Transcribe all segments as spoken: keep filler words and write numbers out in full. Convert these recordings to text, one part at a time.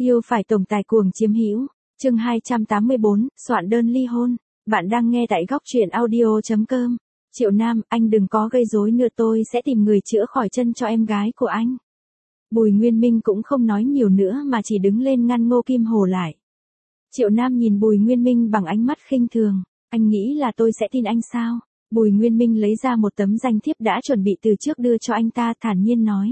Yêu phải tổng tài cuồng chiếm hữu. Chương hai trăm tám mươi bốn, soạn đơn ly hôn. Bạn đang nghe tại góc truyện audio chấm com. Triệu Nam, anh đừng có gây rối nữa, tôi sẽ tìm người chữa khỏi chân cho em gái của anh. Bùi Nguyên Minh cũng không nói nhiều nữa mà chỉ đứng lên ngăn Ngô Kim Hồ lại. Triệu Nam nhìn Bùi Nguyên Minh bằng ánh mắt khinh thường. Anh nghĩ là tôi sẽ tin anh sao? Bùi Nguyên Minh lấy ra một tấm danh thiếp đã chuẩn bị từ trước đưa cho anh ta, thản nhiên nói.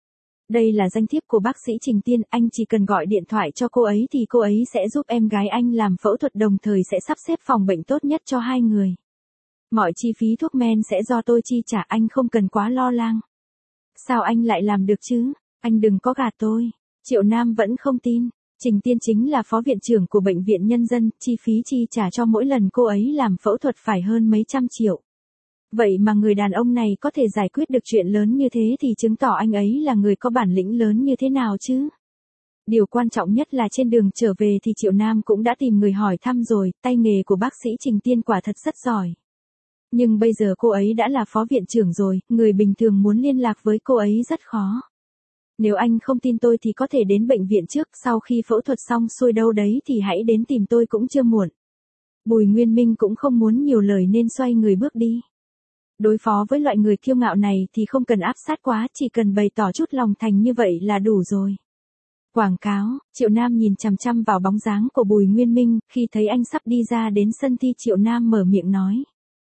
Đây là danh thiếp của bác sĩ Trình Tiên, anh chỉ cần gọi điện thoại cho cô ấy thì cô ấy sẽ giúp em gái anh làm phẫu thuật, đồng thời sẽ sắp xếp phòng bệnh tốt nhất cho hai người. Mọi chi phí thuốc men sẽ do tôi chi trả, anh không cần quá lo lắng. Sao anh lại làm được chứ? Anh đừng có gạt tôi. Triệu Nam vẫn không tin. Trình Tiên chính là phó viện trưởng của bệnh viện nhân dân, chi phí chi trả cho mỗi lần cô ấy làm phẫu thuật phải hơn mấy trăm triệu. Vậy mà người đàn ông này có thể giải quyết được chuyện lớn như thế thì chứng tỏ anh ấy là người có bản lĩnh lớn như thế nào chứ. Điều quan trọng nhất là trên đường trở về thì Triệu Nam cũng đã tìm người hỏi thăm rồi, tay nghề của bác sĩ Trình Tiên quả thật rất giỏi. Nhưng bây giờ cô ấy đã là phó viện trưởng rồi, người bình thường muốn liên lạc với cô ấy rất khó. Nếu anh không tin tôi thì có thể đến bệnh viện trước, sau khi phẫu thuật xong xuôi đâu đấy thì hãy đến tìm tôi cũng chưa muộn. Bùi Nguyên Minh cũng không muốn nhiều lời nên xoay người bước đi. Đối phó với loại người kiêu ngạo này thì không cần áp sát quá, chỉ cần bày tỏ chút lòng thành như vậy là đủ rồi. Quảng cáo. Triệu Nam nhìn chằm chằm vào bóng dáng của Bùi Nguyên Minh, khi thấy anh sắp đi ra đến sân thi Triệu Nam mở miệng nói.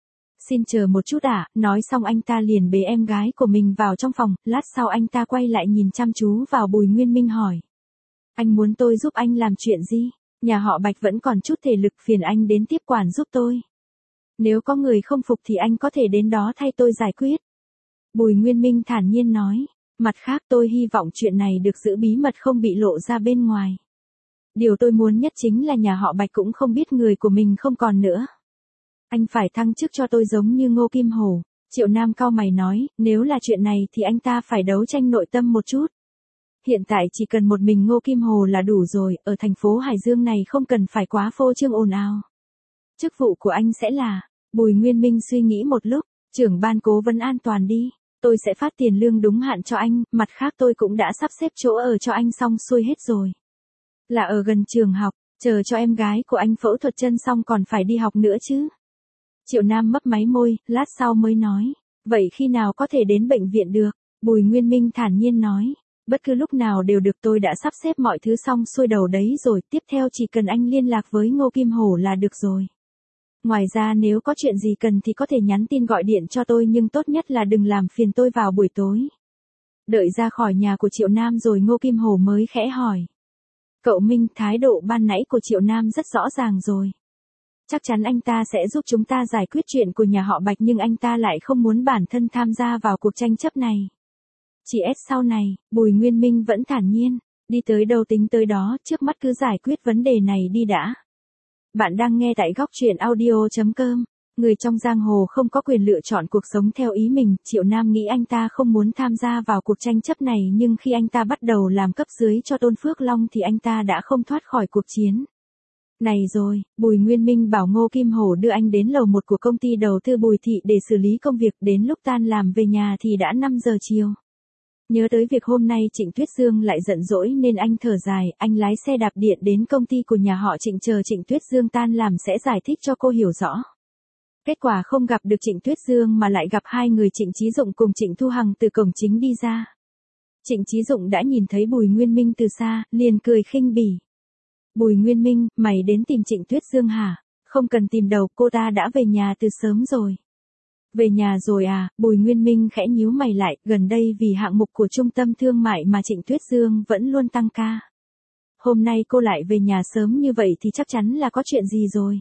Xin chờ một chút ạ, à, nói xong anh ta liền bế em gái của mình vào trong phòng, lát sau anh ta quay lại nhìn chăm chú vào Bùi Nguyên Minh hỏi. Anh muốn tôi giúp anh làm chuyện gì? Nhà họ Bạch vẫn còn chút thể lực, phiền anh đến tiếp quản giúp tôi. Nếu có người không phục thì anh có thể đến đó thay tôi giải quyết. Bùi Nguyên Minh thản nhiên nói. Mặt khác tôi hy vọng chuyện này được giữ bí mật, không bị lộ ra bên ngoài. Điều tôi muốn nhất chính là nhà họ Bạch cũng không biết người của mình không còn nữa. Anh phải thăng chức cho tôi giống như Ngô Kim Hồ. Triệu Nam cau mày nói, nếu là chuyện này thì anh ta phải đấu tranh nội tâm một chút. Hiện tại chỉ cần một mình Ngô Kim Hồ là đủ rồi, ở thành phố Hải Dương này không cần phải quá phô trương ồn ào. Chức vụ của anh sẽ là, Bùi Nguyên Minh suy nghĩ một lúc, trưởng ban cố vấn an toàn đi, tôi sẽ phát tiền lương đúng hạn cho anh, mặt khác tôi cũng đã sắp xếp chỗ ở cho anh xong xuôi hết rồi. Là ở gần trường học, chờ cho em gái của anh phẫu thuật chân xong còn phải đi học nữa chứ. Triệu Nam mấp máy môi, lát sau mới nói, vậy khi nào có thể đến bệnh viện được? Bùi Nguyên Minh thản nhiên nói, bất cứ lúc nào đều được, tôi đã sắp xếp mọi thứ xong xuôi đầu đấy rồi, tiếp theo chỉ cần anh liên lạc với Ngô Kim Hổ là được rồi. Ngoài ra nếu có chuyện gì cần thì có thể nhắn tin gọi điện cho tôi, nhưng tốt nhất là đừng làm phiền tôi vào buổi tối. Đợi ra khỏi nhà của Triệu Nam rồi Ngô Kim Hổ mới khẽ hỏi. Cậu Minh, thái độ ban nãy của Triệu Nam rất rõ ràng rồi. Chắc chắn anh ta sẽ giúp chúng ta giải quyết chuyện của nhà họ Bạch, nhưng anh ta lại không muốn bản thân tham gia vào cuộc tranh chấp này. Chỉ ép sau này, Bùi Nguyên Minh vẫn thản nhiên, đi tới đâu tính tới đó, trước mắt cứ giải quyết vấn đề này đi đã. Bạn đang nghe tại góc truyện audio chấm com. Người trong giang hồ không có quyền lựa chọn cuộc sống theo ý mình, Triệu Nam nghĩ anh ta không muốn tham gia vào cuộc tranh chấp này, nhưng khi anh ta bắt đầu làm cấp dưới cho Tôn Phước Long thì anh ta đã không thoát khỏi cuộc chiến. Này rồi, Bùi Nguyên Minh bảo Ngô Kim Hổ đưa anh đến lầu một của công ty đầu tư Bùi Thị để xử lý công việc, đến lúc tan làm về nhà thì đã năm giờ chiều. Nhớ tới việc hôm nay Trịnh Tuyết Dương lại giận dỗi nên anh thở dài, anh lái xe đạp điện đến công ty của nhà họ Trịnh chờ Trịnh Tuyết Dương tan làm sẽ giải thích cho cô hiểu rõ. Kết quả không gặp được Trịnh Tuyết Dương mà lại gặp hai người Trịnh Chí Dụng cùng Trịnh Thu Hằng từ cổng chính đi ra. Trịnh Chí Dụng đã nhìn thấy Bùi Nguyên Minh từ xa, liền cười khinh bỉ. Bùi Nguyên Minh, mày đến tìm Trịnh Tuyết Dương hả? Không cần tìm đâu, cô ta đã về nhà từ sớm rồi. Về nhà rồi à? Bùi Nguyên Minh khẽ nhíu mày lại, gần đây vì hạng mục của trung tâm thương mại mà Trịnh Tuyết Dương vẫn luôn tăng ca. Hôm nay cô lại về nhà sớm như vậy thì chắc chắn là có chuyện gì rồi.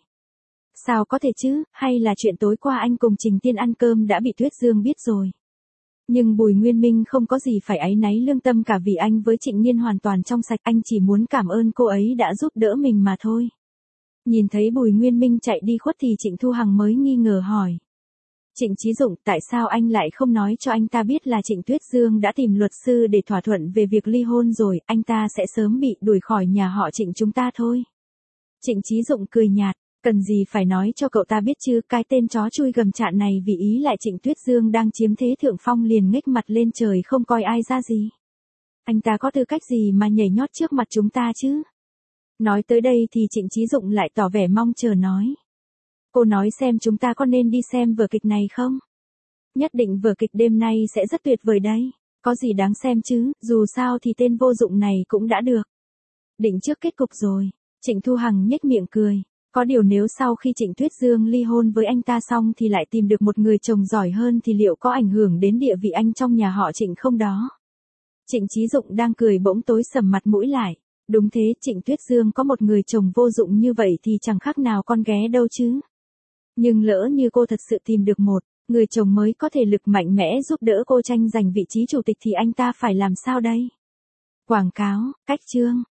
Sao có thể chứ, hay là chuyện tối qua anh cùng Trình Tiên ăn cơm đã bị Tuyết Dương biết rồi. Nhưng Bùi Nguyên Minh không có gì phải áy náy lương tâm cả, vì anh với Trịnh Nhiên hoàn toàn trong sạch, anh chỉ muốn cảm ơn cô ấy đã giúp đỡ mình mà thôi. Nhìn thấy Bùi Nguyên Minh chạy đi khuất thì Trịnh Thu Hằng mới nghi ngờ hỏi. Trịnh Chí Dụng, tại sao anh lại không nói cho anh ta biết là Trịnh Tuyết Dương đã tìm luật sư để thỏa thuận về việc ly hôn rồi, anh ta sẽ sớm bị đuổi khỏi nhà họ Trịnh chúng ta thôi. Trịnh Chí Dụng cười nhạt, cần gì phải nói cho cậu ta biết chứ, cái tên chó chui gầm chạn này vì ý lại Trịnh Tuyết Dương đang chiếm thế thượng phong liền nghếch mặt lên trời không coi ai ra gì. Anh ta có tư cách gì mà nhảy nhót trước mặt chúng ta chứ? Nói tới đây thì Trịnh Chí Dụng lại tỏ vẻ mong chờ nói. Cô nói xem chúng ta có nên đi xem vở kịch này không? Nhất định vở kịch đêm nay sẽ rất tuyệt vời đấy. Có gì đáng xem chứ, dù sao thì tên vô dụng này cũng đã được. Định trước kết cục rồi. Trịnh Thu Hằng nhếch miệng cười. Có điều nếu sau khi Trịnh Tuyết Dương ly hôn với anh ta xong thì lại tìm được một người chồng giỏi hơn thì liệu có ảnh hưởng đến địa vị anh trong nhà họ Trịnh không đó? Trịnh Chí Dụng đang cười bỗng tối sầm mặt mũi lại. Đúng thế, Trịnh Tuyết Dương có một người chồng vô dụng như vậy thì chẳng khác nào con ghé đâu chứ. Nhưng lỡ như cô thật sự tìm được một người chồng mới có thể lực mạnh mẽ giúp đỡ cô tranh giành vị trí chủ tịch thì anh ta phải làm sao đây? Quảng cáo, cách chương.